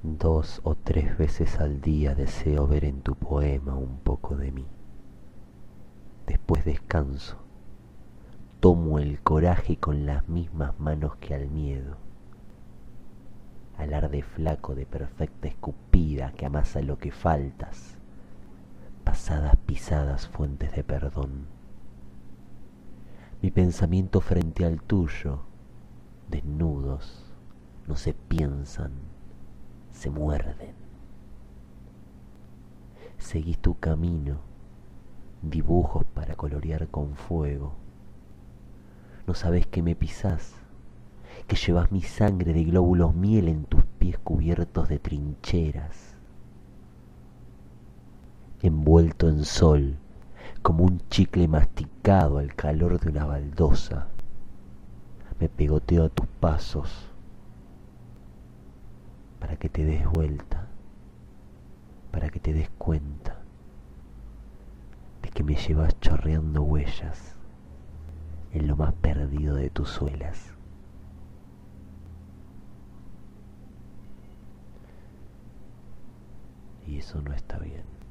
2 o 3 veces al día deseo ver en tu poema un poco de mí. Después descanso, tomo el coraje con las mismas manos que al miedo. Alarde flaco de perfecta escupida que amasa lo que faltas, pasadas pisadas fuentes de perdón. Mi pensamiento frente al tuyo, desnudos, no se piensan, se muerden. Seguís tu camino, dibujos para colorear con fuego. No sabes que me pisás, que llevas mi sangre de glóbulos miel en tus pies cubiertos de trincheras. Envuelto en sol, como un chicle masticado al calor de una baldosa, me pegoteo a tus pasos para que te des vuelta, para que te des cuenta de que me llevas chorreando huellas en lo más perdido de tus suelas. Y eso no está bien.